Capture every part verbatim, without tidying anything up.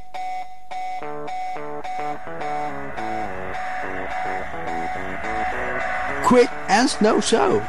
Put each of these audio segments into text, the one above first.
Quick and Snow Show.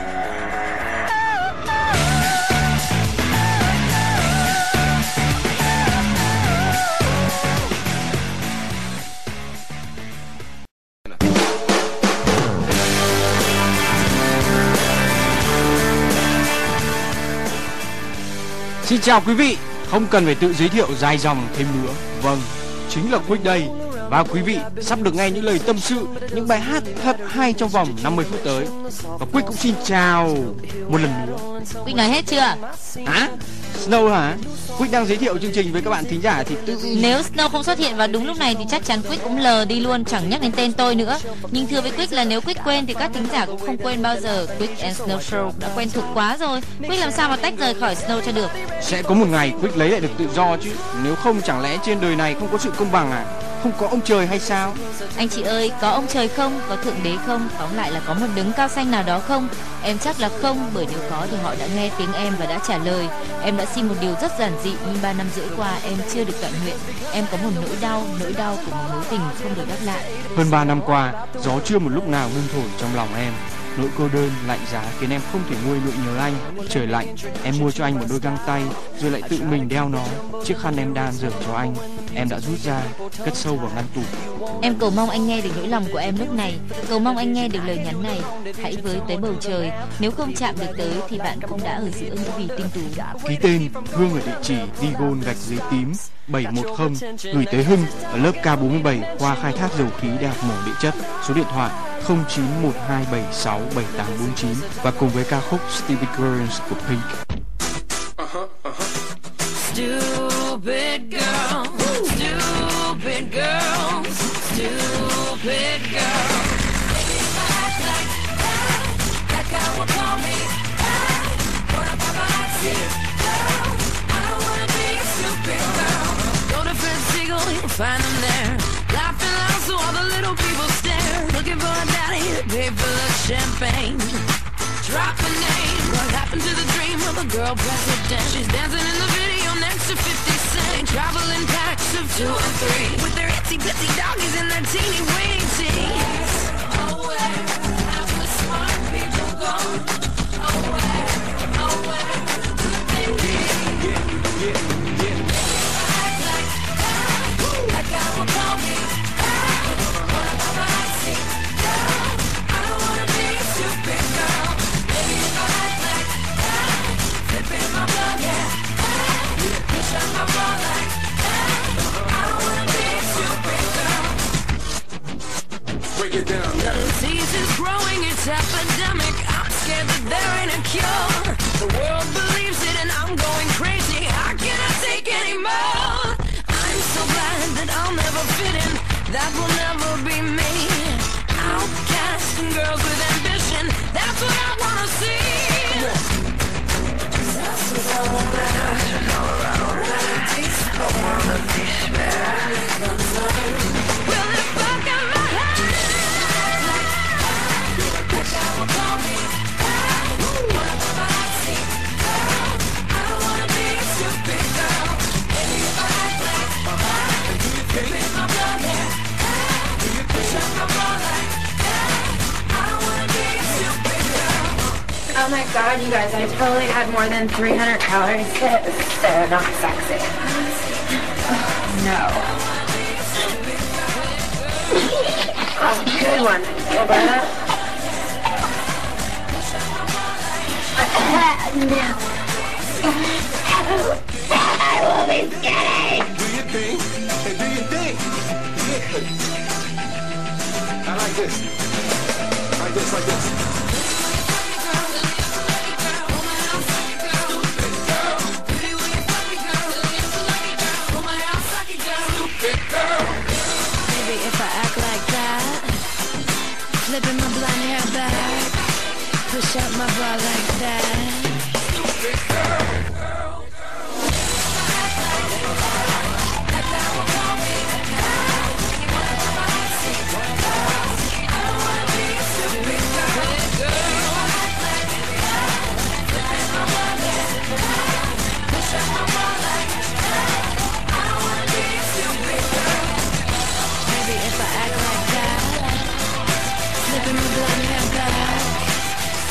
Xin chào quý vị, không cần phải tự giới thiệu dài dòng thêm nữa. Vâng, chính là Quick đây. Và quý vị sắp được nghe những lời tâm sự, những bài hát thật hay trong vòng năm mươi phút tới. Và Quick cũng xin chào một lần nữa. Quick nói hết chưa? Hả? Snow hả? Quick đang giới thiệu chương trình với các bạn thính giả thì tự... Nếu Snow không xuất hiện vào đúng lúc này thì chắc chắn Quick cũng lờ đi luôn, chẳng nhắc đến tên tôi nữa. Nhưng thưa với Quick là nếu Quick quên thì các thính giả cũng không quên bao giờ. Quick and Snow Show đã quen thuộc quá rồi. Quick làm sao mà tách rời khỏi Snow cho được. Sẽ có một ngày Quick lấy lại được tự do chứ. Nếu không chẳng lẽ trên đời này không có sự công bằng à? Không có ông trời hay sao? Anh chị ơi, có ông trời không? Có thượng đế không? Tóm lại là có một đấng cao xanh nào đó không? Em chắc là không, bởi nếu có thì họ đã nghe tiếng em và đã trả lời. Em đã xin một điều rất giản dị, nhưng ba năm rưỡi qua em chưa được tận nguyện. Em có một nỗi đau, nỗi đau của một mối tình không được đáp lại. Hơn ba năm qua, gió chưa một lúc nào ngưng thổi trong lòng em. Nỗi cô đơn, lạnh giá khiến em không thể nguôi nỗi nhớ anh. Trời lạnh, em mua cho anh một đôi găng tay, rồi lại tự mình đeo nó. Chiếc khăn em đan dở cho anh, em đã rút ra, cất sâu vào ngăn tủ. Em cầu mong anh nghe được nỗi lòng của em lúc này, cầu mong anh nghe được lời nhắn này. Hãy với tới bầu trời, nếu không chạm được tới thì bạn cũng đã ở giữa những vì tinh tú. Ký tên Hương ở địa chỉ Digon gạch dưới tím bảy một không, gửi tới Hưng ở lớp K bốn mươi bảy khoa khai thác dầu khí Đại học Mỏ Địa chất. Số điện thoại không chín một hai bảy sáu bảy tám bốn chín và cùng với ca khúc Stupid Girls của Pink. Uh-huh, uh-huh. Stupid girl, stupid girl, stupid girl. Baby, if I act like that, that guy will call me back. What if I see girl? I don't wanna be a stupid girl. Go to Fifth Eagle, you'll find them there, laughing loud so all the little people stare. Looking for a daddy to pay for the champagne. Drop a name. What happened to the dream of a girl president? She's dancing in the video next to fifty cent. Traveling packs of two and three with their itsy bitsy doggies and their teeny weeny teeth. Away, have the smart people gone. Away, away, baby. Yeah, yeah, yeah. Act like that. That guy will call me back. What if I see girl? I don't wanna be a stupid girl. My blood, yeah. You shut my bra like that. I don't wanna be a stupid girl. Break it down, yeah. The disease is growing, it's epidemic. I'm scared that there ain't a cure. The world believes it and I'm going crazy. I cannot take anymore. I'm so glad that I'll never fit in. That will never be me. Outcast and girls with ambition. That's what I wanna see. Oh my god, you guys, I totally had more than three hundred calories. It's so not sexy. No. Oh, good one. Feel better? No. I will be skinny. Do your thing, and do your thing. Yeah. I like this. Like this, like this. Maybe if I act like that, flipping my blonde hair back, push up my bra like that.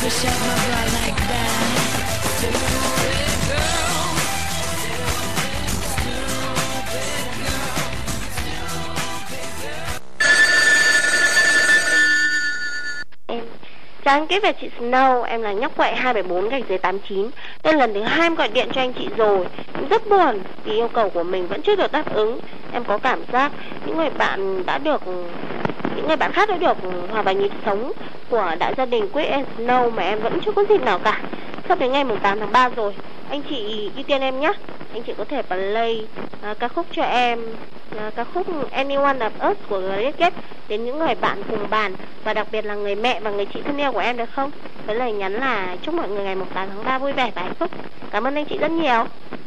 push up my bra like that. Stupid girl. Chào anh Kít và chị Snow, em là nhóc quậy hai bảy bốn gạch dưới tám chín. Đây là lần thứ hai em gọi điện cho anh chị rồi. Em rất buồn vì yêu cầu của mình vẫn chưa được đáp ứng. Em có cảm giác những người bạn đã được những người bạn khác đã được hòa vào nhịp sống của đại gia đình Quick and Snow mà em vẫn chưa có dịp nào cả. Sắp đến ngày tám tháng ba rồi, anh chị ưu tiên em nhé. Anh chị có thể play uh, ca khúc cho em, uh, ca khúc Anyone of Us của Great Gatsby đến những người bạn cùng bàn và đặc biệt là người mẹ và người chị thân yêu của em được không? Với lời nhắn là chúc mọi người ngày tám tháng ba vui vẻ và hạnh phúc. Cảm ơn anh chị rất nhiều.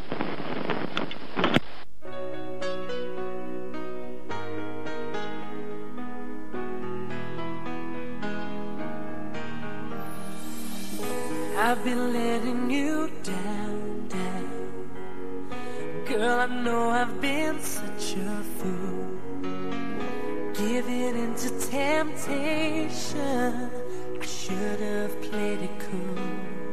I've been letting you down, down. Girl, I know I've been such a fool, giving into temptation. I should have played it cool.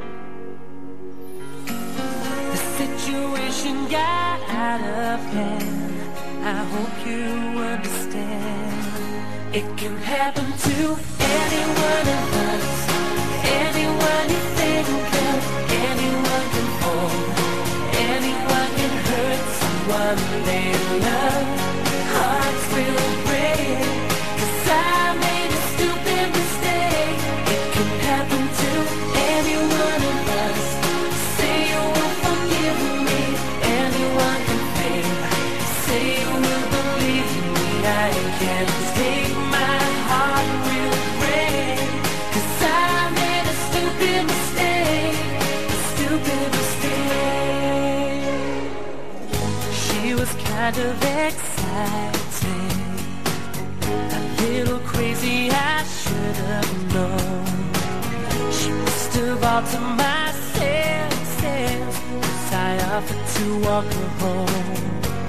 The situation got out of hand. I hope you understand. It can happen to any one of us. Anyone you think of, anyone can fall, anyone can hurt someone they love. Hearts will break, 'cause I made a stupid mistake. It can happen to any one of us. Say you will forgive me, anyone can fail. Say you will believe me, I can't take my heart will break. 'Cause I stupid mistake, a stupid mistake. She was kind of exciting, a little crazy, I should have known. She must have altered my senses, 'cause I offered to walk her home.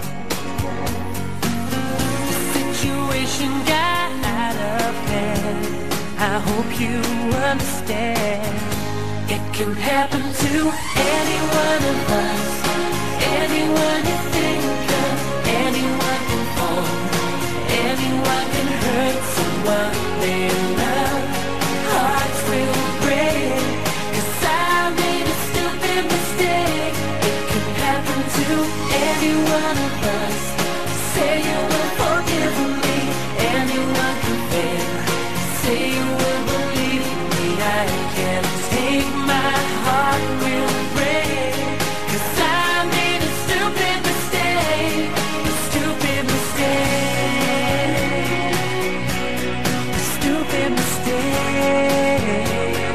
The situation got out of hand. I hope you understand. It can happen to any one of us. Anyone you think of, anyone can fall, anyone can hurt someone they love. Hearts will break, 'cause I made a stupid mistake. It can happen to any one of us. Say you will forgive me, anyone can fail. Say you will believe me, I can't take my heart will break. 'Cause I made a stupid mistake, a stupid mistake, a stupid mistake.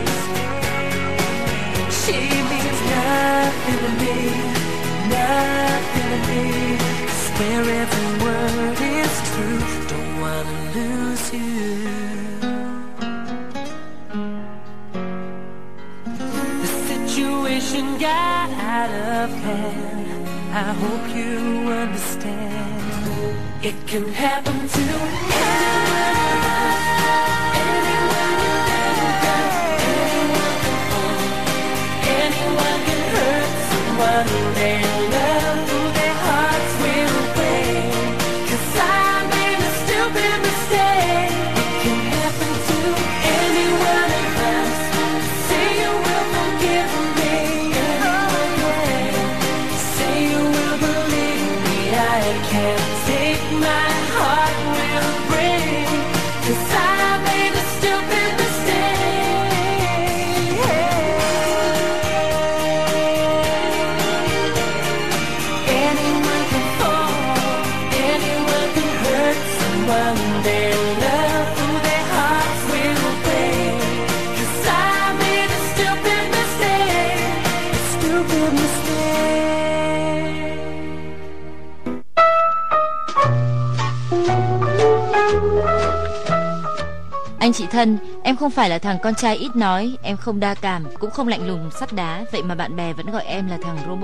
She means nothing to me, nothing to me. 'Cause where every word is true, don't wanna lose you. Got out of hand. I hope you understand. It can happen to anyone, anyone you think of, anyone can fall, anyone can hurt someone they love. Their hearts will break, 'cause I made a stupid mistake. It can happen to any one of us. Say you will forgive me, I can't take my heart will break. 'Cause I made a stupid mistake. Anyone can fall, anyone can hurt someone they love. Their hearts will break. 'Cause I made a stupid mistake, a stupid mistake. Anh chị thân, em không phải là thằng con trai ít nói, em không đa cảm, cũng không lạnh lùng sắt đá, vậy mà bạn bè vẫn gọi em là thằng robot.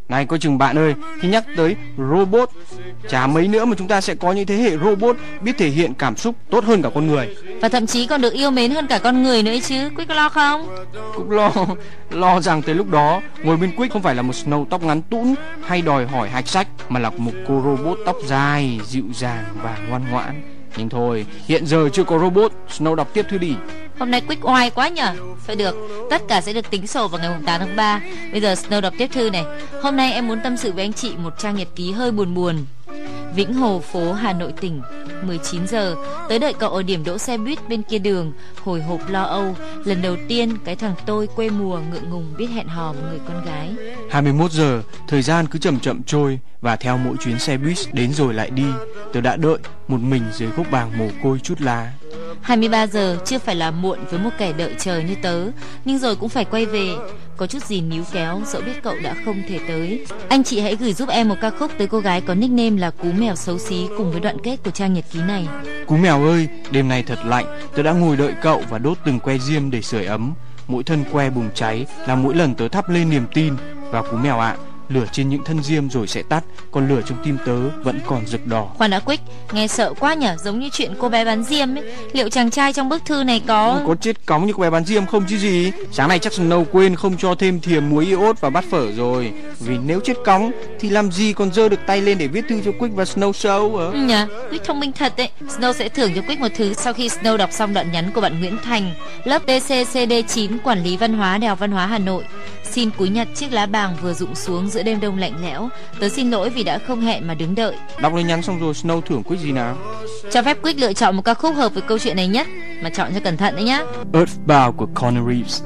Này coi chừng bạn ơi, khi nhắc tới robot, chả mấy nữa mà chúng ta sẽ có những thế hệ robot biết thể hiện cảm xúc tốt hơn cả con người. Và thậm chí còn được yêu mến hơn cả con người nữa ấy chứ. Quick có lo không? Cũng lo, lo rằng tới lúc đó ngồi bên Quick không phải là một Snow tóc ngắn tũn hay đòi hỏi hạch sách, mà là một cô robot tóc dài, dịu dàng và ngoan ngoãn. Nhưng thôi, hiện giờ chưa có robot. Snow đọc tiếp thư đi. Hôm nay Quick oai quá nhở. Thôi được, tất cả sẽ được tính sổ vào ngày tám tháng ba. Bây giờ Snow đọc tiếp thư này. Hôm nay em muốn tâm sự với anh chị một trang nhật ký hơi buồn buồn. Vĩnh Hồ phố Hà Nội tỉnh, mười chín giờ, tới đợi cậu ở điểm đỗ xe buýt bên kia đường, hồi hộp lo âu. Lần đầu tiên cái thằng tôi quê mùa ngượng ngùng biết hẹn hò một người con gái. Hai mươi mốt giờ, thời gian cứ chậm chậm trôi, và theo mỗi chuyến xe buýt đến rồi lại đi, tớ đã đợi một mình dưới gốc bàng mồ côi chút lá. Hai mươi ba giờ chưa phải là muộn với một kẻ đợi chờ như tớ, nhưng rồi cũng phải quay về. Có chút gì níu kéo, dẫu biết cậu đã không thể tới. Anh chị hãy gửi giúp em một ca khúc tới cô gái có nickname là Cú Mèo Xấu Xí cùng với đoạn kết của trang nhật ký này. Cú mèo ơi, đêm nay thật lạnh, tớ đã ngồi đợi cậu và đốt từng que diêm để sưởi ấm. Mỗi thân que bùng cháy là mỗi lần tớ thắp lên niềm tin. Và Cú mèo ạ, à, lửa trên những thân diêm rồi sẽ tắt, còn lửa trong tim tớ vẫn còn rực đỏ. Khoan đã Quick, nghe sợ quá nhở, giống như chuyện cô bé bán diêm ấy. Liệu chàng trai trong bức thư này có có chết cóng như cô bé bán diêm không chứ gì? Sáng nay chắc Snow quên không cho thêm thìa muối iốt vào bát phở rồi. Vì nếu chết cóng thì làm gì còn giơ được tay lên để viết thư cho Quick và Snow Show hả? Ừ nhỉ, Quick thông minh thật đấy. Snow sẽ thưởng cho Quick một thứ sau khi Snow đọc xong đoạn nhắn của bạn Nguyễn Thành, lớp D C C D chín, quản lý văn hóa Đại học Văn hóa Hà Nội. Xin cúi nhặt chiếc lá bàng vừa rụng xuống giữa đêm đông lạnh lẽo. Tớ xin lỗi vì đã không hẹn mà đứng đợi. Đọc lời nhắn xong rồi, Snow thưởng Quick gì nào? Cho phép Quick lựa chọn một ca khúc hợp với câu chuyện này nhất, mà chọn cho cẩn thận đấy nhá. Earthbound của Conor Reeves.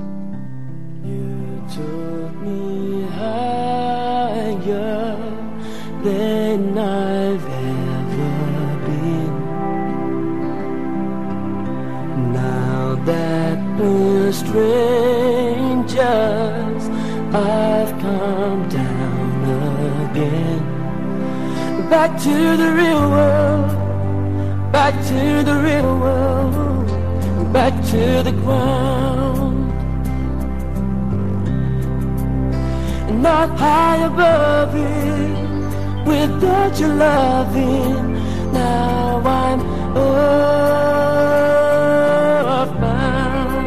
Than I've ever been. Now that we're strangers, I've come down again. Back to the real world, back to the real world, back to the ground. Not high above it, without your loving, now I'm earthbound.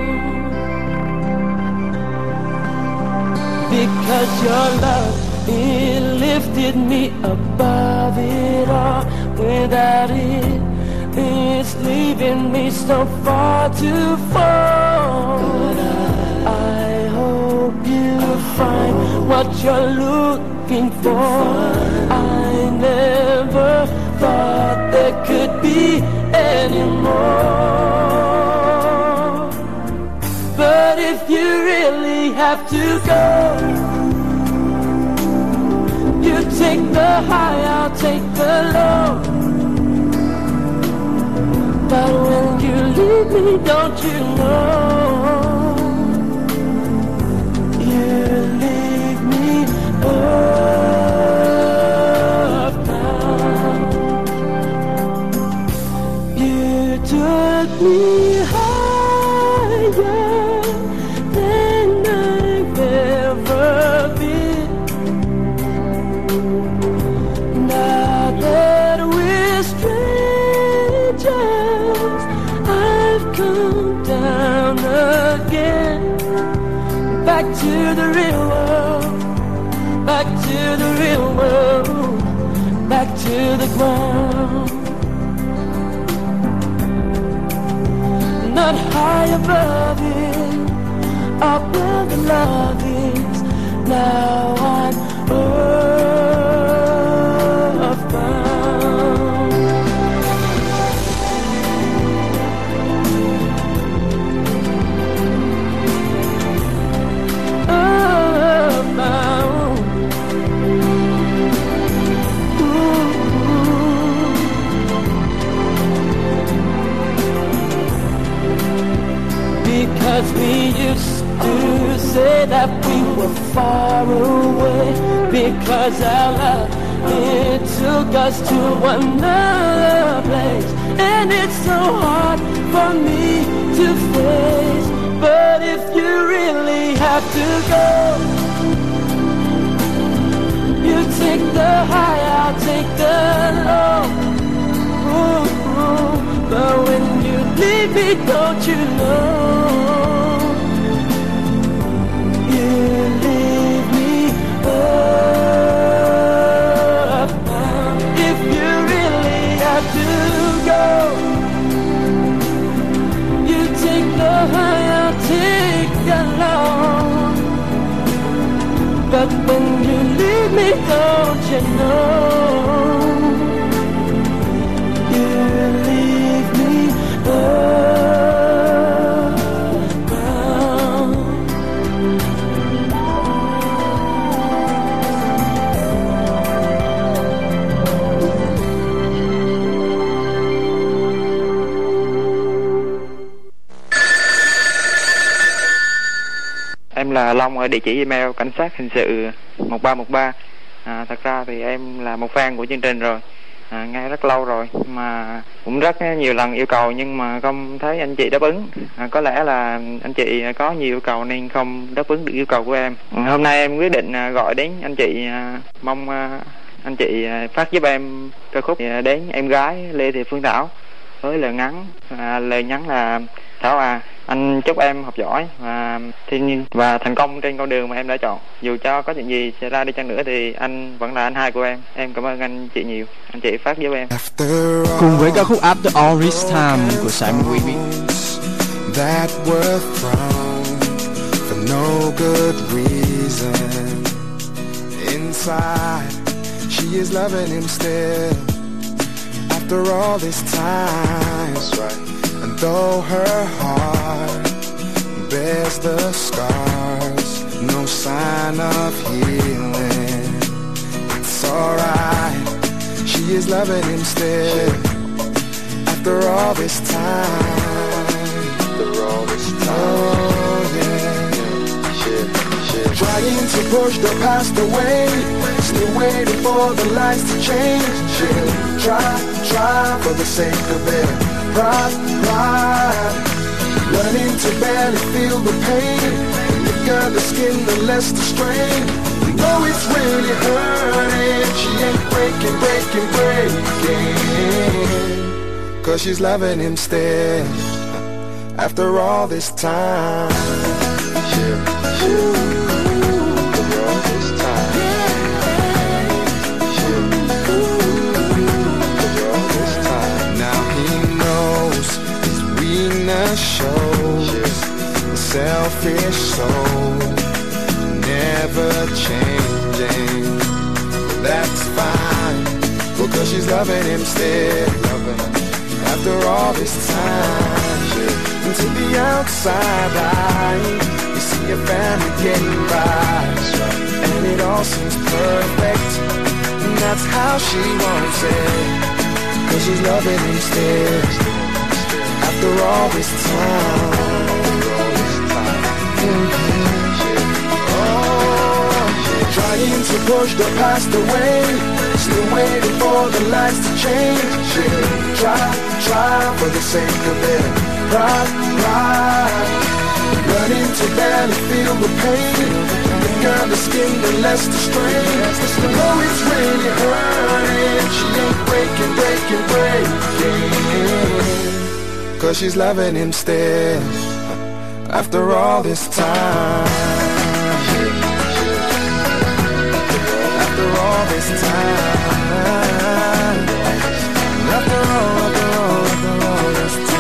Because your love, it lifted me above it all. Without it, it's leaving me so far to fall. But I, I hope you find what you're looking for. I never thought there could be any more. But if you really have to go, you take the high, I'll take the low. But when you leave me, don't you know, you leave me earthbound. You took me higher than I've ever been. Now that we're strangers, I've come down again. Back to the real world, back to the real world, back to the ground. Not high above it, up where the love is. Now I'm earthbound. Earthbound. Ooh. Because we used to say that we were far away. Because our love, it took us to another place. And it's so hard for me to face. But if you really have to go, take the high, I'll take the low. Ooh, ooh. But when you leave me, don't you know, you leave me up. If you really have to go, you take the high, I'll take the low. But when you leave me, don't you know, you leave me around. Em là Long ở địa chỉ email cảnh sát hình sự một ba một ba. À, thật ra thì em là một fan của chương trình rồi, à, nghe rất lâu rồi mà cũng rất nhiều lần yêu cầu nhưng mà không thấy anh chị đáp ứng. À, có lẽ là anh chị có nhiều yêu cầu nên không đáp ứng được yêu cầu của em. À, hôm nay em quyết định gọi đến anh chị, à, mong à, anh chị phát giúp em ca khúc đến em gái Lê Thị Phương Thảo với lời ngắn, à, lời nhắn là: Thảo à, anh chúc em học giỏi và thiên nhiên và thành công trên con đường mà em đã chọn. Dù cho có chuyện gì xảy ra đi chăng nữa thì anh vẫn là anh hai của em. Em cảm ơn anh chị nhiều. Anh chị phát giúp em. Cùng với ca khúc After All This Time của Simon Weaving. That were thrown for no good reason. Inside, she is loving him still. After all this time, that's right. And though her heart bears the scars, no sign of healing, it's alright. She is loving him still. After all this time, after all this time, oh yeah. Shit, shit. Trying to push the past away, still waiting for the lights to change. She'll try, try for the sake of it. Pride, pride, learning to barely feel the pain. The thicker the skin, the less the strain. You know it's really hurting. She ain't breaking, breaking, breaking, 'cause she's loving him still. After all this time, yeah, yeah. After all this time, yeah, yeah. After all this time, now he knows his weakness shows. The selfish soul never changing. That's fine, because she's loving him still. Loving him. After all this time, yeah. Into the outside eye, you see your family getting by, and it all seems perfect, and that's how she wants it, 'cause she's loving him still. After all this time, mm-hmm. Oh, trying to push the past away, still waiting for the lights to change. She'll try, try for the sake of it. Pride, pride, learning to barely feel the pain. The thicker the skin, the less the strain. You know it's really hurting. She ain't breaking, breaking, breaking, 'cause she's loving him still. After all this time, after all this time, after all, after all, after all this time.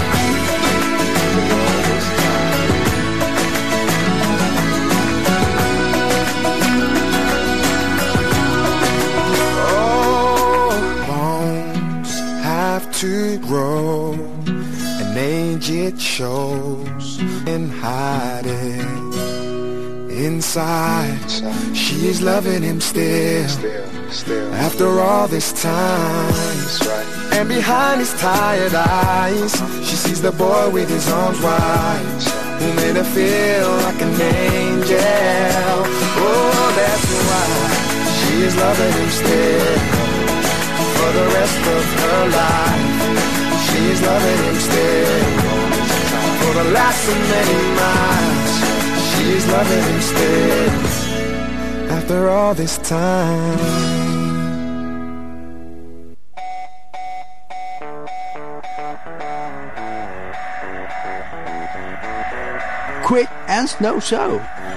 To grow, and age it shows, and hide it inside. She is loving him still, still, still. After all this time, right. And behind his tired eyes, she sees the boy with his arms wide, who made her feel like an angel. Oh, that's why she is loving him still. For the rest of her life, she's loving him still. For the last so many miles, she's loving him still. after all this time. Quick and Snow Show.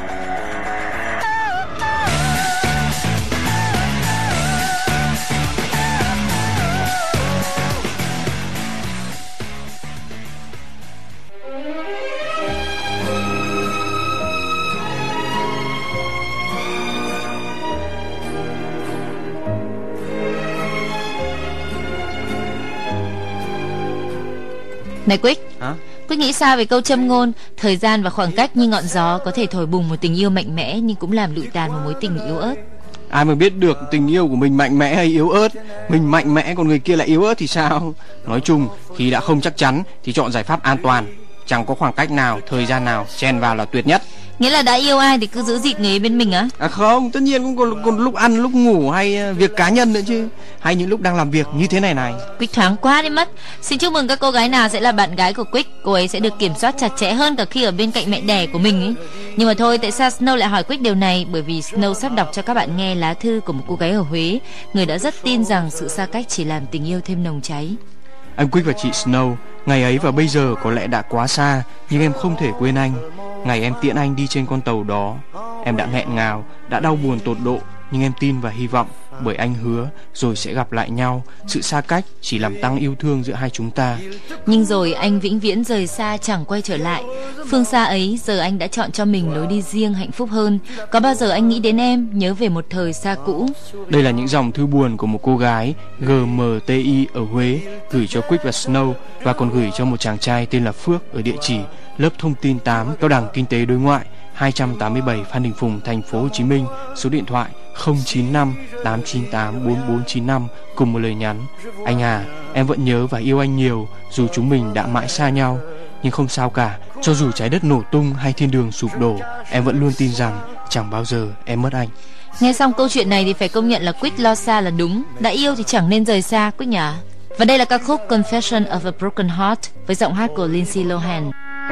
Này Quick, Hả? Quick nghĩ sao về câu châm ngôn thời gian và khoảng cách như ngọn gió có thể thổi bùng một tình yêu mạnh mẽ nhưng cũng làm lụi tàn một mối tình yếu ớt? Ai mà biết được tình yêu của mình mạnh mẽ hay yếu ớt. Mình mạnh mẽ còn người kia lại yếu ớt thì sao? Nói chung khi đã không chắc chắn thì chọn giải pháp an toàn. Chẳng có khoảng cách nào, thời gian nào chen vào là tuyệt nhất. Nghĩa là đã yêu ai thì cứ giữ dịt người ấy bên mình á? À không, tất nhiên cũng còn, còn lúc ăn, lúc ngủ hay việc cá nhân nữa chứ. Hay những lúc đang làm việc như thế này này. Quick thoáng quá đi mất. Xin chúc mừng các cô gái nào sẽ là bạn gái của Quick. Cô ấy sẽ được kiểm soát chặt chẽ hơn cả khi ở bên cạnh mẹ đẻ của mình ấy. Nhưng mà thôi, tại sao Snow lại hỏi Quick điều này? Bởi vì Snow sắp đọc cho các bạn nghe lá thư của một cô gái ở Huế, người đã rất tin rằng sự xa cách chỉ làm tình yêu thêm nồng cháy. Anh Quick và chị Snow, ngày ấy và bây giờ có lẽ đã quá xa, nhưng em không thể quên anh. Ngày em tiễn anh đi trên con tàu đó, em đã nghẹn ngào, đã đau buồn tột độ, nhưng em tin và hy vọng, bởi anh hứa rồi sẽ gặp lại nhau. Sự xa cách chỉ làm tăng yêu thương giữa hai chúng ta. Nhưng rồi anh vĩnh viễn rời xa chẳng quay trở lại. Phương xa ấy giờ anh đã chọn cho mình lối đi riêng hạnh phúc hơn. Có bao giờ anh nghĩ đến em, nhớ về một thời xa cũ? Đây là những dòng thư buồn của một cô gái giê em tê i ở Huế gửi cho Quick và Snow, và còn gửi cho một chàng trai tên là Phước ở địa chỉ lớp thông tin tám, Cao đẳng Kinh tế Đối ngoại, hai trăm tám mươi bảy Phan Đình Phùng, thành phố Hồ Chí Minh. Số điện thoại không chín năm tám chín tám bốn bốn chín năm, cùng một lời nhắn: anh à, em vẫn nhớ và yêu anh nhiều, dù chúng mình đã mãi xa nhau. Nhưng không sao cả, cho dù trái đất nổ tung hay thiên đường sụp đổ, em vẫn luôn tin rằng chẳng bao giờ em mất anh. Nghe xong câu chuyện này thì phải công nhận là Quick lo xa là đúng. Đã yêu thì chẳng nên rời xa, Quick nhỉ? Và đây là ca khúc Confession of a Broken Heart với giọng hát của Lindsay Lohan.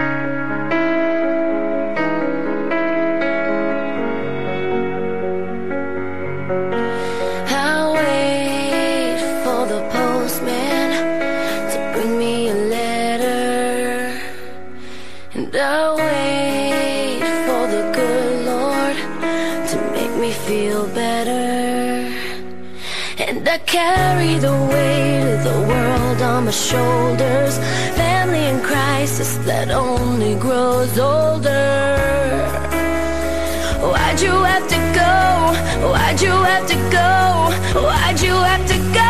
I wait for the good Lord to make me feel better, and I carry the weight of the world on my shoulders, family in crisis that only grows older. Why'd you have to go? Why'd you have to go? Why'd you have to go?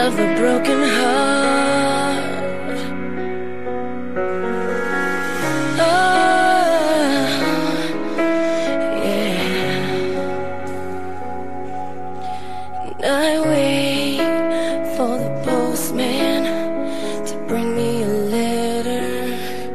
of the broken heart. Oh, yeah. And I wait for the postman to bring me a letter.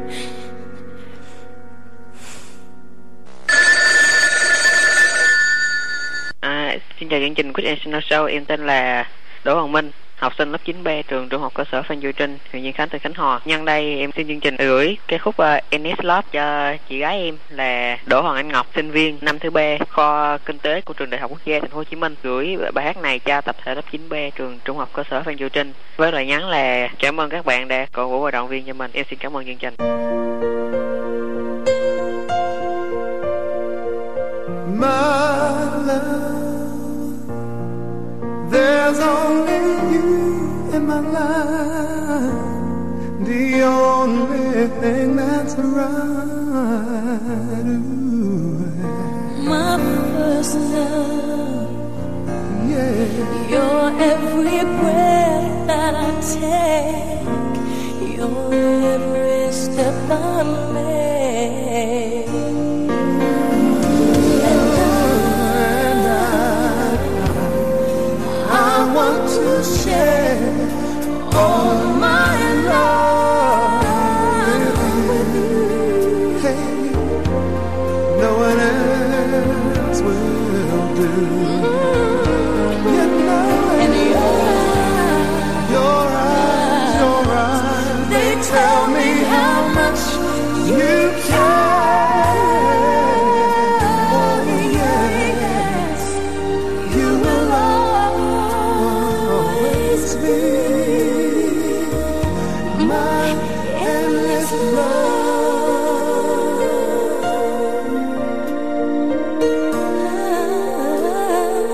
À, xin chào chương trình Quiz and Snow Show, em tên là Đỗ Hoàng Minh, học sinh lớp chín B, trường trung học cơ sở Phan Chu Trinh, huyện Nhân Khánh, tỉnh Khánh Hòa. Nhân đây em xin chương trình gửi cái khúc uh, en ét Love cho chị gái em là Đỗ Hoàng Anh Ngọc, sinh viên năm thứ B, kho kinh tế của trường Đại học Quốc gia Thành phố Hồ Chí Minh. Gửi bài hát này cho tập thể lớp chín B, trường trung học cơ sở Phan Chu Trinh, với lời nhắn là cảm ơn các bạn đã cổ vũ và động viên cho mình. Em xin cảm ơn chương trình. My love, there's only you in my life, the only thing that's right. Ooh. My first love, Yeah, you're every breath that I take, you're every step I make. and I, I want to share all my love with you. Hey, no one else will do. You know, And your your eyes, your eyes, they tell me how much you care. Oh, yes, you will always be my endless love.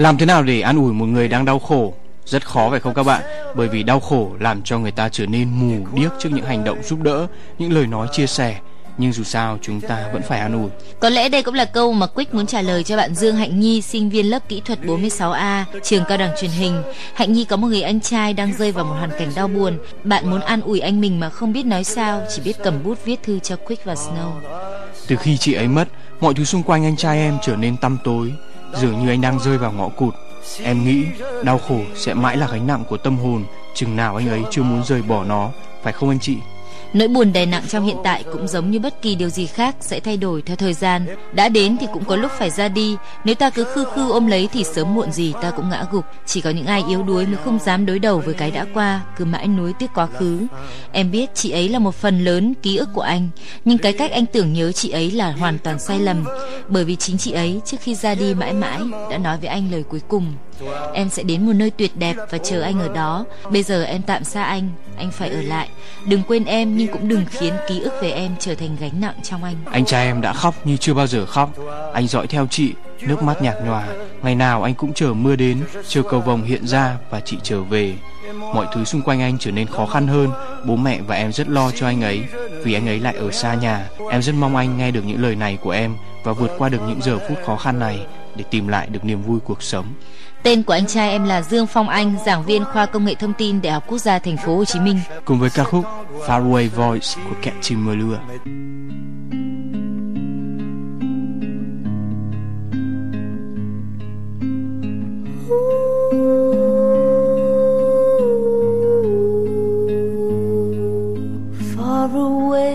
Làm thế nào để an ủi một người đang đau khổ? Rất khó phải không các bạn? Bởi vì đau khổ làm cho người ta trở nên mù điếc trước những hành động giúp đỡ, những lời nói chia sẻ. Nhưng dù sao chúng ta vẫn phải an ủi. Có lẽ đây cũng là câu mà Quick muốn trả lời cho bạn Dương Hạnh Nhi, sinh viên lớp kỹ thuật bốn mươi sáu A, trường cao đẳng truyền hình. Hạnh Nhi có một người anh trai đang rơi vào một hoàn cảnh đau buồn. Bạn muốn an ủi anh mình mà không biết nói sao, chỉ biết cầm bút viết thư cho Quick và Snow. Từ khi chị ấy mất, mọi thứ xung quanh anh trai em trở nên tăm tối, dường như anh đang rơi vào ngõ cụt. Em nghĩ đau khổ sẽ mãi là gánh nặng của tâm hồn, chừng nào anh ấy chưa muốn rời bỏ nó, phải không anh chị? Nỗi buồn đè nặng trong hiện tại cũng giống như bất kỳ điều gì khác, sẽ thay đổi theo thời gian. Đã đến thì cũng có lúc phải ra đi. Nếu ta cứ khư khư ôm lấy thì sớm muộn gì ta cũng ngã gục. Chỉ có những ai yếu đuối mới không dám đối đầu với cái đã qua, cứ mãi nuối tiếc quá khứ. Em biết chị ấy là một phần lớn ký ức của anh, nhưng cái cách anh tưởng nhớ chị ấy là hoàn toàn sai lầm. Bởi vì chính chị ấy trước khi ra đi mãi mãi đã nói với anh lời cuối cùng: em sẽ đến một nơi tuyệt đẹp và chờ anh ở đó. Bây giờ em tạm xa anh, anh phải ở lại. Đừng quên em, nhưng cũng đừng khiến ký ức về em trở thành gánh nặng trong anh. Anh trai em đã khóc như chưa bao giờ khóc. Anh dõi theo chị, nước mắt nhạt nhòa. Ngày nào anh cũng chờ mưa đến, chờ cầu vồng hiện ra và chị trở về. Mọi thứ xung quanh anh trở nên khó khăn hơn. Bố mẹ và em rất lo cho anh ấy, vì anh ấy lại ở xa nhà. Em rất mong anh nghe được những lời này của em và vượt qua được những giờ phút khó khăn này để tìm lại được niềm vui cuộc sống. Tên của anh trai em là Dương Phong Anh, giảng viên khoa công nghệ thông tin Đại học Quốc gia Thành phố Hồ Chí Minh. Cùng với ca khúc Far Away Voice của Captain Malua. Far away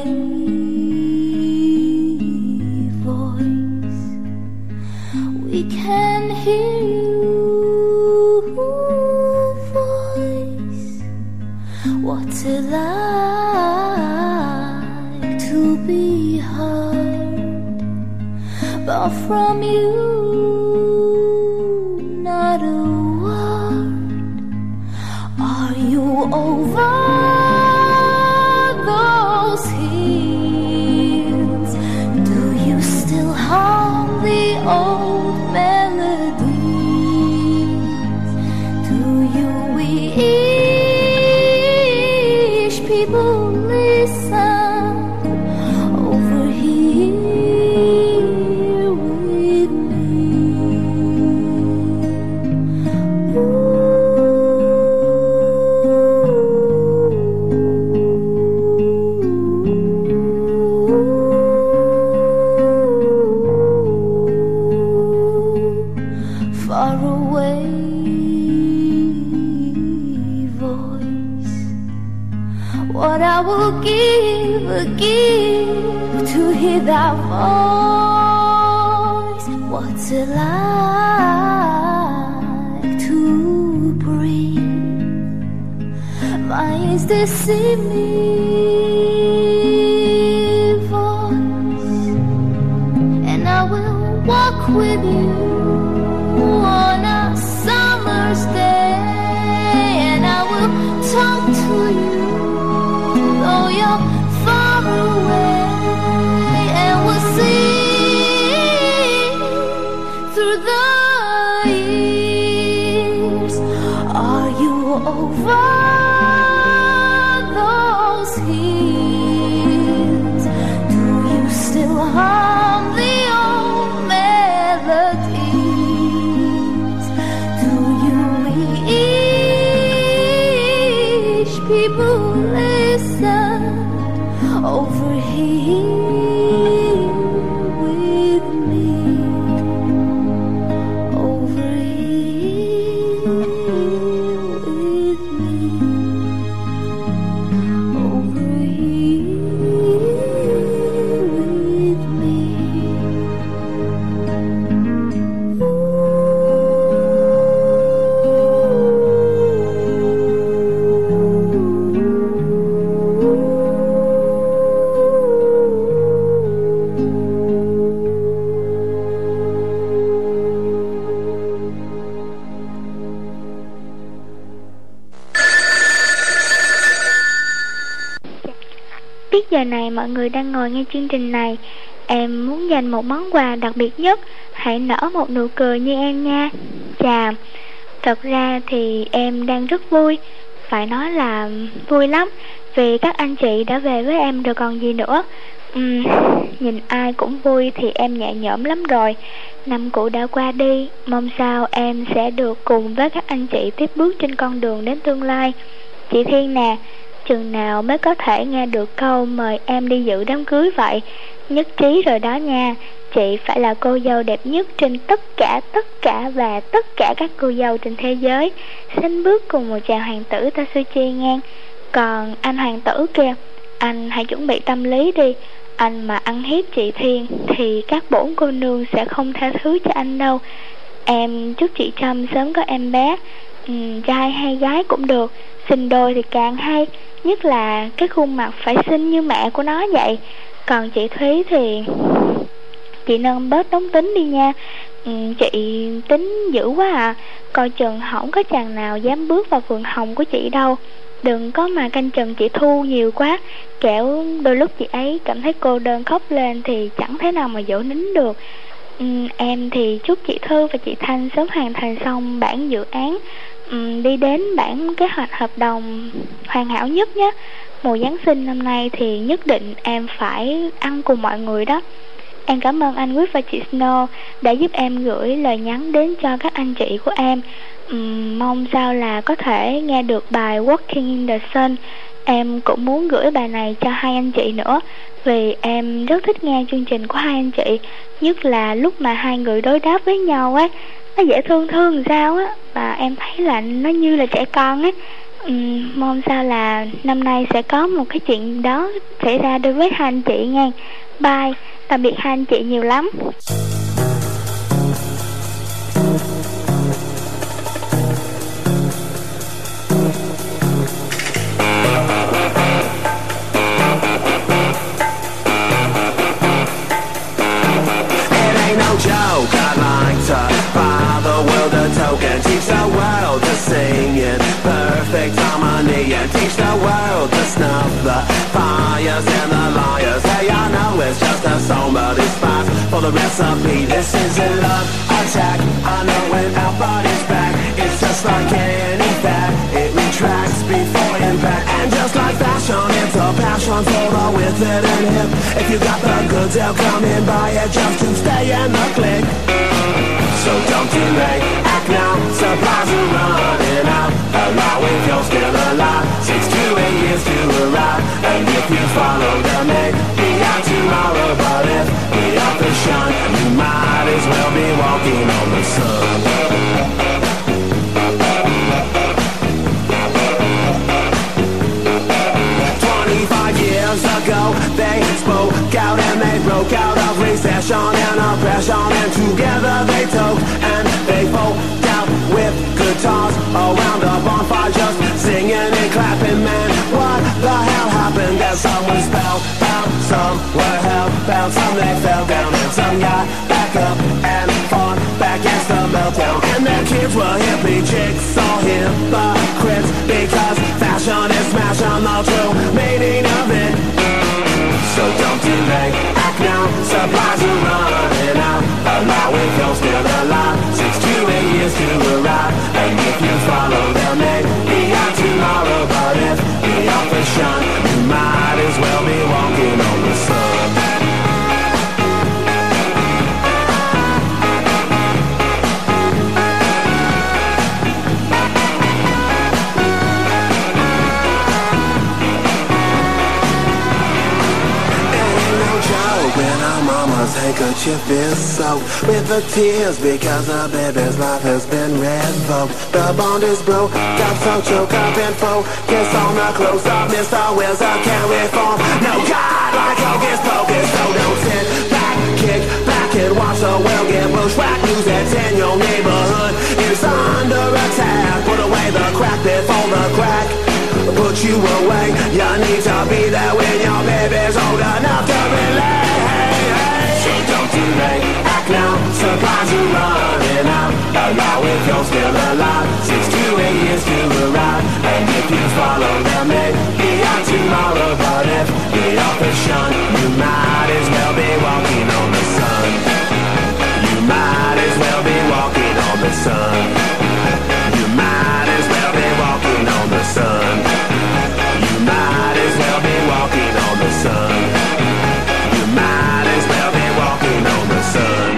voice, we can hear you voice. What's it like to be heard? But from you, not a word. Are you over those hills? Do you still hum the old melodies? Do you wish people listen over here with me? Far away voice, what I will give, give to hear that voice. What's it like to breathe? Mine's deceive me voice, and I will walk with you on a summer's day, and I will talk to you though you're far away, and we'll see through the years. Are you over those hills? Do you still hum the old melodies? Do you wish people listen over here with me? Over here with me. Over here with me. Ooh. giờ này mọi người đang ngồi nghe chương trình này. Em muốn dành một món quà đặc biệt nhất. Hãy nở một nụ cười như em nha. Chà, thật ra thì em đang rất vui. Phải nói là vui lắm, vì các anh chị đã về với em rồi còn gì nữa. uhm, Nhìn ai cũng vui thì em nhẹ nhõm lắm rồi. Năm cũ đã qua đi, mong sao em sẽ được cùng với các anh chị tiếp bước trên con đường đến tương lai. Chị Thiên nè, chừng nào mới có thể nghe được câu mời em đi dự đám cưới vậy? Nhất trí rồi đó nha. Chị phải là cô dâu đẹp nhất trên tất cả, tất cả và tất cả các cô dâu trên thế giới. Xin bước cùng một chàng hoàng tử Tatsuchi ngang. Còn anh hoàng tử kìa, anh hãy chuẩn bị tâm lý đi. Anh mà ăn hiếp chị Thiên thì các bổn cô nương sẽ không tha thứ cho anh đâu. Em chúc chị Trâm sớm có em bé, ừ, trai hay gái cũng được, sinh đôi thì càng hay. Nhất là cái khuôn mặt phải xinh như mẹ của nó vậy. Còn chị Thúy thì chị nâng bớt nóng tính đi nha. ừ, Chị tính dữ quá à. Coi chừng không có chàng nào dám bước vào vườn hồng của chị đâu. Đừng có mà canh chừng chị Thu nhiều quá, kẻo đôi lúc chị ấy cảm thấy cô đơn khóc lên thì chẳng thể nào mà dỗ nín được. ừ, Em thì chúc chị Thư và chị Thanh sớm hoàn thành xong bản dự án, ừ, đi đến bản kế hoạch hợp đồng hoàn hảo nhất nhé. Mùa Giáng sinh năm nay thì nhất định em phải ăn cùng mọi người đó. Em cảm ơn anh Quyết và chị Snow đã giúp em gửi lời nhắn đến cho các anh chị của em. uhm, Mong sao là có thể nghe được bài Walking in the Sun. Em cũng muốn gửi bài này cho hai anh chị nữa, vì em rất thích nghe chương trình của hai anh chị. Nhất là lúc mà hai người đối đáp với nhau á, nó dễ thương thương làm sao á, và em thấy là nó như là trẻ con á. uhm, Mong sao là năm nay sẽ có một cái chuyện đó xảy ra đối với hai anh chị nha. Bye, tạm biệt hai anh chị nhiều lắm. Joke, I'd like to buy the world a token, teach the world to sing in perfect harmony, and teach the world to snuff the fires and the liars. Hey, I know it's just a song, but it's fine for the recipe. This is a love attack. I know when our body's back, it's just like any fat. It retracts before impact, and just like fashion, it's a passion for the wicked and hip. If you got the goods, they'll come and buy it just to stay in the click. So don't delay, act now, supplies are running out. Allow if you're still alive, six to eight years to arrive. And if you follow the may be out tomorrow, but if we are the shine, you might as well be walking on the sun. Twenty-five years ago, they spoke out and they broke out of recession and oppression, and together they took and they folk out with guitars around a bonfire, just singing and clapping. Man, what the hell happened? That someone spelled out, some were hellbound, some they fell down, and some got back up and fought back against the meltdown. And their kids were hippie chicks, all hypocrites, because fashion is smashing the true meaning of it. So don't delay, act now, supplies are running out. Allow if you're still alive, six to eight years to arrive. And if you follow them, may be out tomorrow, but if we are for shine, you might as well be walking on the sun. When our mama's handkerchief is soaked with the tears because the baby's life has been revoked. The bond is broke, got so choke up and focus on the close-up. Mister Wizard can't reform. No God like Hocus Pocus, so don't sit back, kick back and watch the world get bushwhacked. News that's in your neighborhood is under attack. Put away the crack before the crack put you away. You need to be there when your baby's old enough to relate. So don't delay, act now, supplies are running out. Allow if you're still alive, six to eight years to arrive. And if you follow them, may be out tomorrow, but if we the author shun. You might as well be walking on the sun. You might as well be walking on the sun. You might as well be walking on the sun. You might as well be walking on the sun. You might as well be walking on the sun.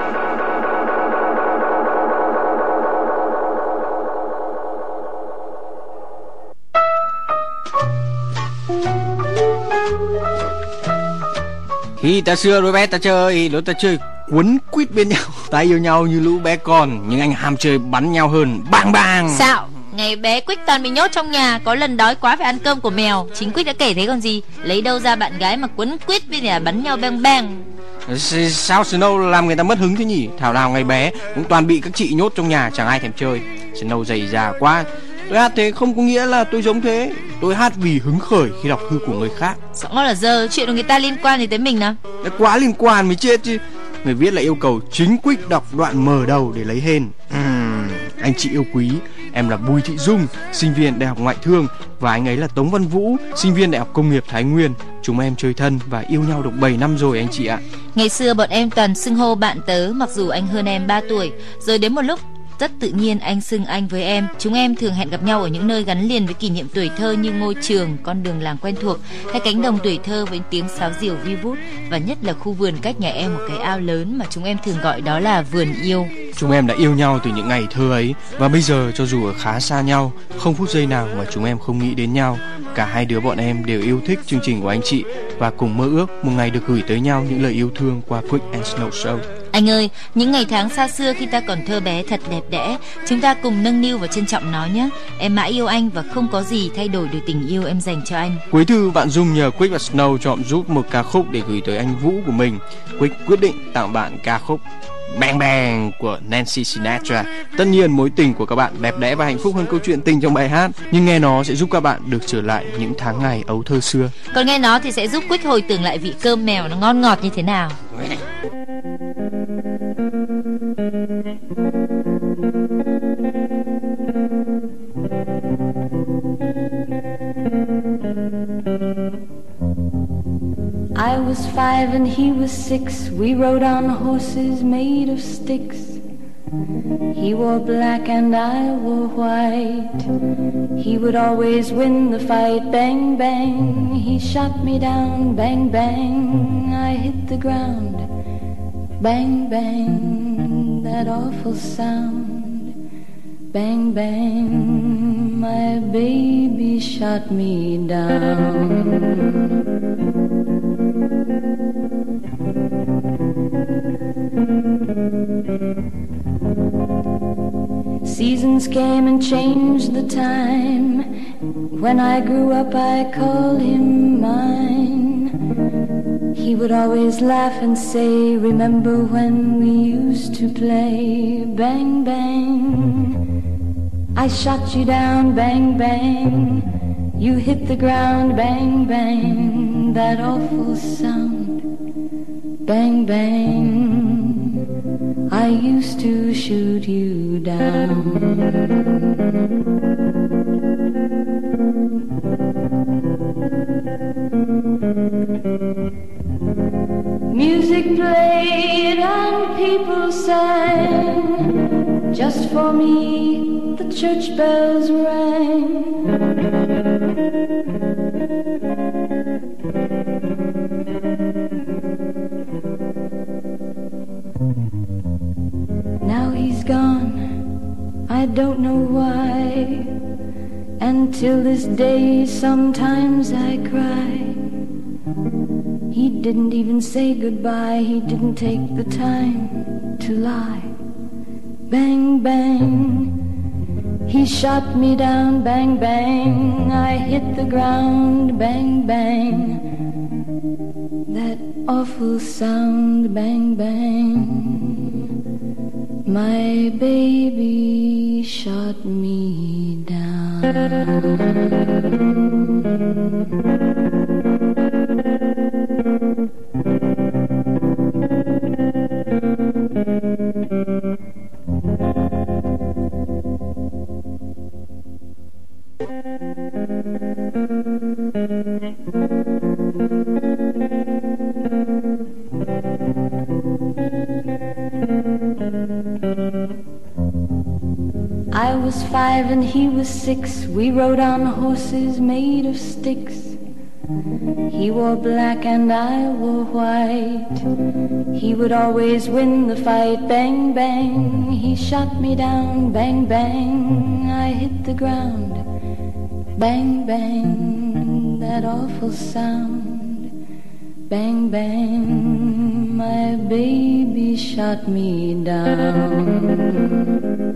Khi ta xưa đôi bé ta chơi, lúc ta chơi quấn quýt bên nhau, ta yêu nhau như lũ bé con, nhưng anh ham chơi bắn nhau hơn. Bang bang. Sao? Ngày bé Quick toàn bị nhốt trong nhà, có lần đói quá phải ăn cơm của mèo. Chính Quick đã kể thế còn gì. Lấy đâu ra bạn gái mà quấn quýt với nhà bắn nhau bang bang. Sao Snow làm người ta mất hứng thế nhỉ? Thảo nào ngày bé cũng toàn bị các chị nhốt trong nhà, chẳng ai thèm chơi. Snow dày già quá. Tôi hát thế không có nghĩa là tôi giống thế. Tôi hát vì hứng khởi khi đọc thư của người khác. Rõ là giờ chuyện của người ta liên quan gì tới mình nào? Đã quá liên quan mới chết chứ. Người viết lại yêu cầu chính Quick đọc đoạn mở đầu để lấy hên. uhm, Anh chị yêu quý, em là Bùi Thị Dung, sinh viên Đại học Ngoại thương, và anh ấy là Tống Văn Vũ, sinh viên Đại học Công nghiệp Thái Nguyên. Chúng em chơi thân và yêu nhau được bảy năm rồi anh chị ạ. Ngày xưa bọn em toàn xưng hô bạn tớ, mặc dù anh hơn em ba tuổi. Rồi đến một lúc rất tự nhiên anh xưng anh với em. Chúng em thường hẹn gặp nhau ở những nơi gắn liền với kỷ niệm tuổi thơ như ngôi trường, con đường làng quen thuộc, hay cánh đồng tuổi thơ với tiếng sáo diều vi vút, và nhất là khu vườn cách nhà em một cái ao lớn mà chúng em thường gọi đó là vườn yêu. Chúng em đã yêu nhau từ những ngày thơ ấy, và bây giờ cho dù ở khá xa nhau, không phút giây nào mà chúng em không nghĩ đến nhau. Cả hai đứa bọn em đều yêu thích chương trình của anh chị và cùng mơ ước một ngày được gửi tới nhau những lời yêu thương qua Quick and Snow Show. Anh ơi, những ngày tháng xa xưa khi ta còn thơ bé thật đẹp đẽ, chúng ta cùng nâng niu và trân trọng nó nhé. Em mãi yêu anh và không có gì thay đổi được tình yêu em dành cho anh. Cuối thư bạn Dung nhờ Quick và Snow chọn giúp một ca khúc để gửi tới anh Vũ của mình. Quick quyết định tặng bạn ca khúc Bang Bang của Nancy Sinatra. Tất nhiên mối tình của các bạn đẹp đẽ và hạnh phúc hơn câu chuyện tình trong bài hát, nhưng nghe nó sẽ giúp các bạn được trở lại những tháng ngày ấu thơ xưa. Còn nghe nó thì sẽ giúp Quick hồi tưởng lại vị cơm mèo nó ngon ngọt như thế nào. I was five and he was six. We rode on horses made of sticks. He wore black and I wore white. He would always win the fight. Bang, bang, he shot me down. Bang, bang, I hit the ground. Bang, bang, that awful sound. Bang, bang, my baby shot me down. Seasons came and changed the time. When I grew up I called him mine. He would always laugh and say, remember when we used to play? Bang, bang, I shot you down. Bang, bang, you hit the ground. Bang, bang, that awful sound. Bang, bang, I used to shoot you down. Music played and people sang. Just for me the church bells rang. Now he's gone, I don't know why. And till this day sometimes I cry. He didn't even say goodbye. He didn't take the time to lie. Bang, bang, he shot me down. Bang, bang, I hit the ground. Bang, bang, that awful sound. Bang, bang, my baby shot me down. was five and he was six. We rode on horses made of sticks. He wore black and I wore white. He would always win the fight. Bang, bang, he shot me down. Bang, bang, I hit the ground. Bang, bang, that awful sound. Bang, bang, my baby shot me down.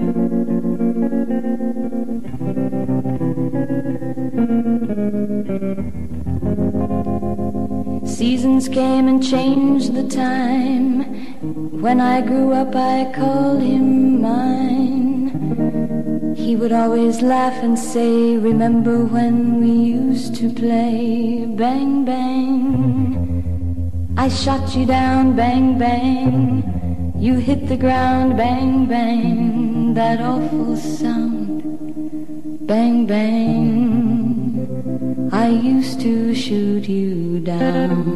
Seasons came and changed the time. When I grew up I called him mine. He would always laugh and say, remember when we used to play? Bang, bang, I shot you down. Bang, bang, you hit the ground. Bang, bang, that awful sound. Bang, bang, I used to shoot you down.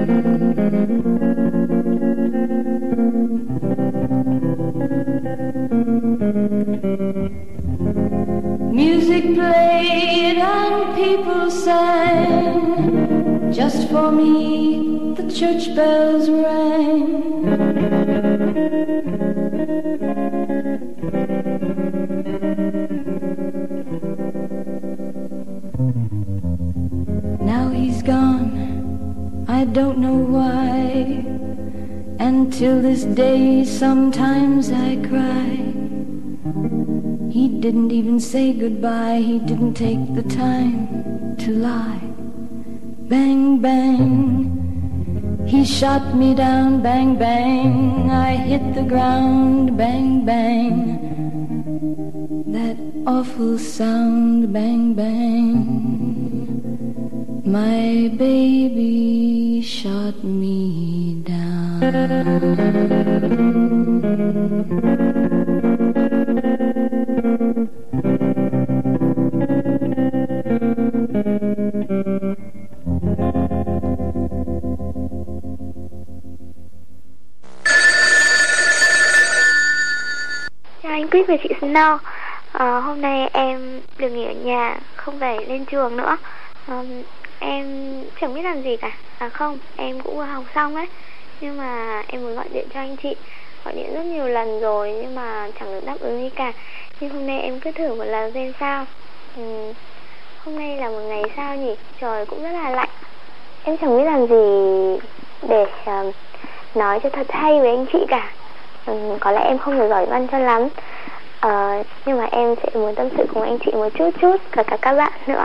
Music played and people sang. Just for me the church bells rang. Now he's gone, I don't know why. And till this day sometimes I cry. He didn't even say goodbye. He didn't take the time to lie. Bang, bang, he shot me down. Bang, bang, I hit the ground. Bang, bang, that awful sound. Bang, bang, my baby shot me down. Chào anh Quyết và chị Snow. À, hôm nay em được nghỉ ở nhà, không phải lên trường nữa. À, em chẳng biết làm gì cả. À không, em cũng vừa học xong đấy. Nhưng mà em muốn gọi điện cho anh chị. Gọi điện rất nhiều lần rồi nhưng mà chẳng được đáp ứng gì cả. Nhưng hôm nay em cứ thử một lần xem sao. ừ, Hôm nay là một ngày sao nhỉ? Trời cũng rất là lạnh. Em chẳng biết làm gì để uh, nói cho thật hay với anh chị cả. ừ, Có lẽ em không được giỏi văn cho lắm. uh, Nhưng mà em sẽ muốn tâm sự cùng anh chị một chút chút. Cả cả các bạn nữa.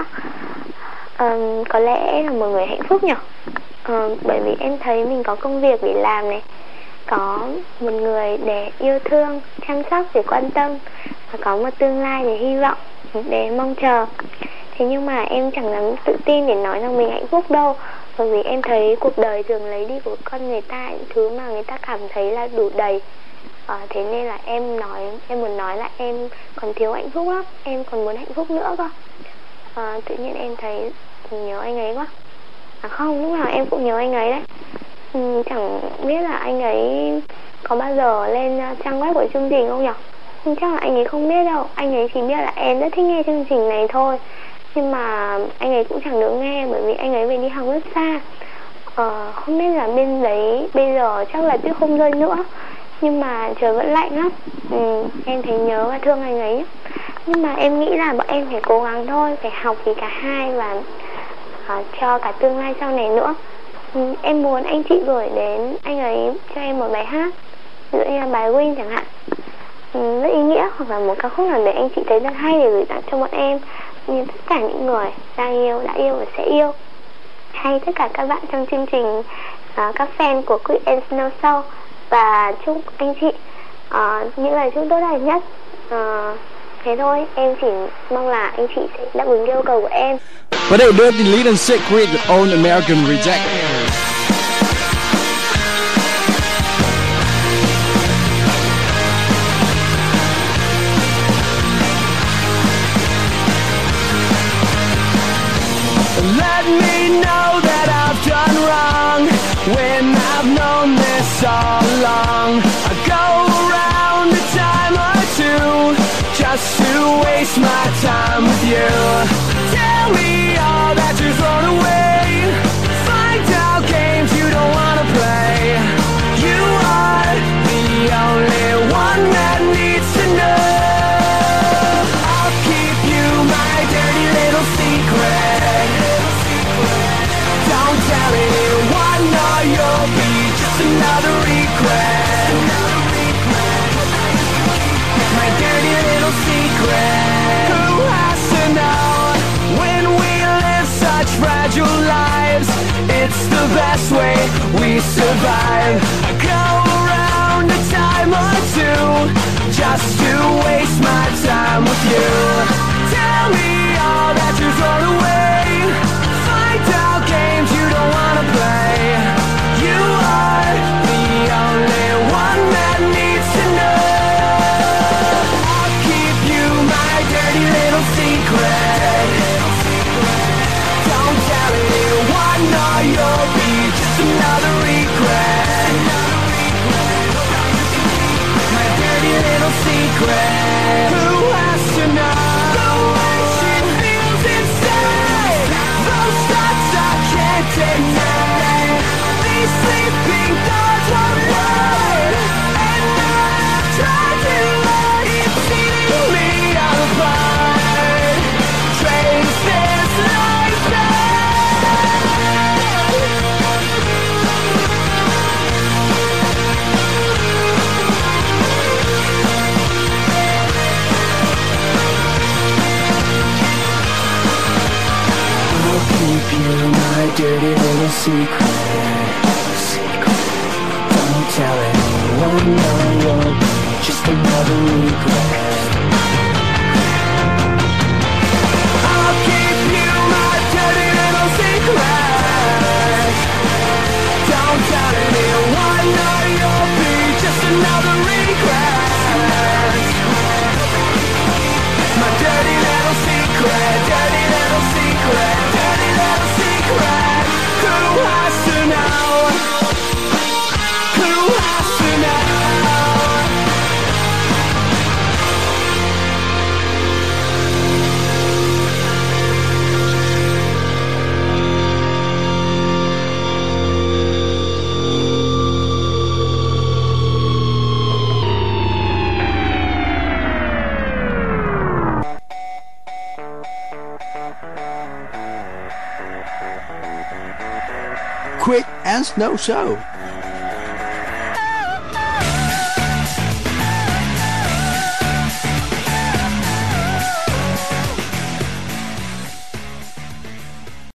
uh, Có lẽ là một người hạnh phúc nhỉ. uh, Bởi vì em thấy mình có công việc để làm này, có một người để yêu thương, chăm sóc, để quan tâm, và có một tương lai để hy vọng, để mong chờ. Thế nhưng mà em chẳng dám tự tin để nói rằng mình hạnh phúc đâu. Bởi vì em thấy cuộc đời thường lấy đi của con người ta những thứ mà người ta cảm thấy là đủ đầy. à, Thế nên là em nói, em muốn nói là em còn thiếu hạnh phúc lắm. Em còn muốn hạnh phúc nữa cơ. à, Tự nhiên em thấy nhớ anh ấy quá. À không, lúc nào em cũng nhớ anh ấy đấy. ừ, Chẳng biết là anh ấy có bao giờ lên trang web của chương trình không nhỉ? Nhưng chắc là anh ấy không biết đâu. Anh ấy chỉ biết là em rất thích nghe chương trình này thôi. Nhưng mà anh ấy cũng chẳng được nghe bởi vì anh ấy về đi học rất xa. ờ, Không biết là bên đấy bây giờ chắc là tuyết không rơi nữa. Nhưng mà trời vẫn lạnh lắm. ừ, Em thấy nhớ và thương anh ấy. Nhưng mà em nghĩ là bọn em phải cố gắng thôi. Phải học vì cả hai và uh, cho cả tương lai sau này nữa. ừ, Em muốn anh chị gửi đến anh ấy cho em một bài hát, ví dụ như là bài Win chẳng hạn. ừ, Rất ý nghĩa. Hoặc là một ca khúc nào để anh chị thấy rất hay để gửi tặng cho bọn em, như tất cả những người đang yêu, đã yêu và sẽ yêu, hay tất cả các bạn trong chương trình, uh, các fan của Quick and Snow Show. Và chúc anh chị uh, những lời chúc tốt đẹp nhất. uh, Thế thôi, em chỉ mong là anh chị sẽ đáp ứng yêu cầu của em. Và đây đưa tin lý đơn Secret with Own American Reject. Let me know that I've done wrong when I've known this all along. I go around a time or two just to waste my time with you. Tell me all that you're thrown away. Find out games you don't wanna play. You are the only one that needs to know. I'll keep you my dirty little secret. Don't tell anyone or you'll be just another regret. My dirty little secret. Who has to know when we live such fragile lives? It's the best way we survive. I go around a time or two just to waste my time with you. Tell me all that you're thrown away. Find out games you don't wanna play. You are the only one that needs to know. I'll keep you my dirty little secret. Don't tell anyone or you'll be just another regret. My dirty little secret. Who has to know the way she feels inside? Those thoughts I can't deny. These sleeping thoughts won't lie. And I've tried to hide. It's eating me apart. Trace this life back. I'll keep you my dirty little secret. Secret. Don't tell anyone, no, you'll be just another regret. I'll keep you my dirty little secret. Don't tell anyone, no, you'll be just another regret. My dirty little secret, dirty little secret, dirty little secret. Who has to know? Who has to know? Quick and Snow Show.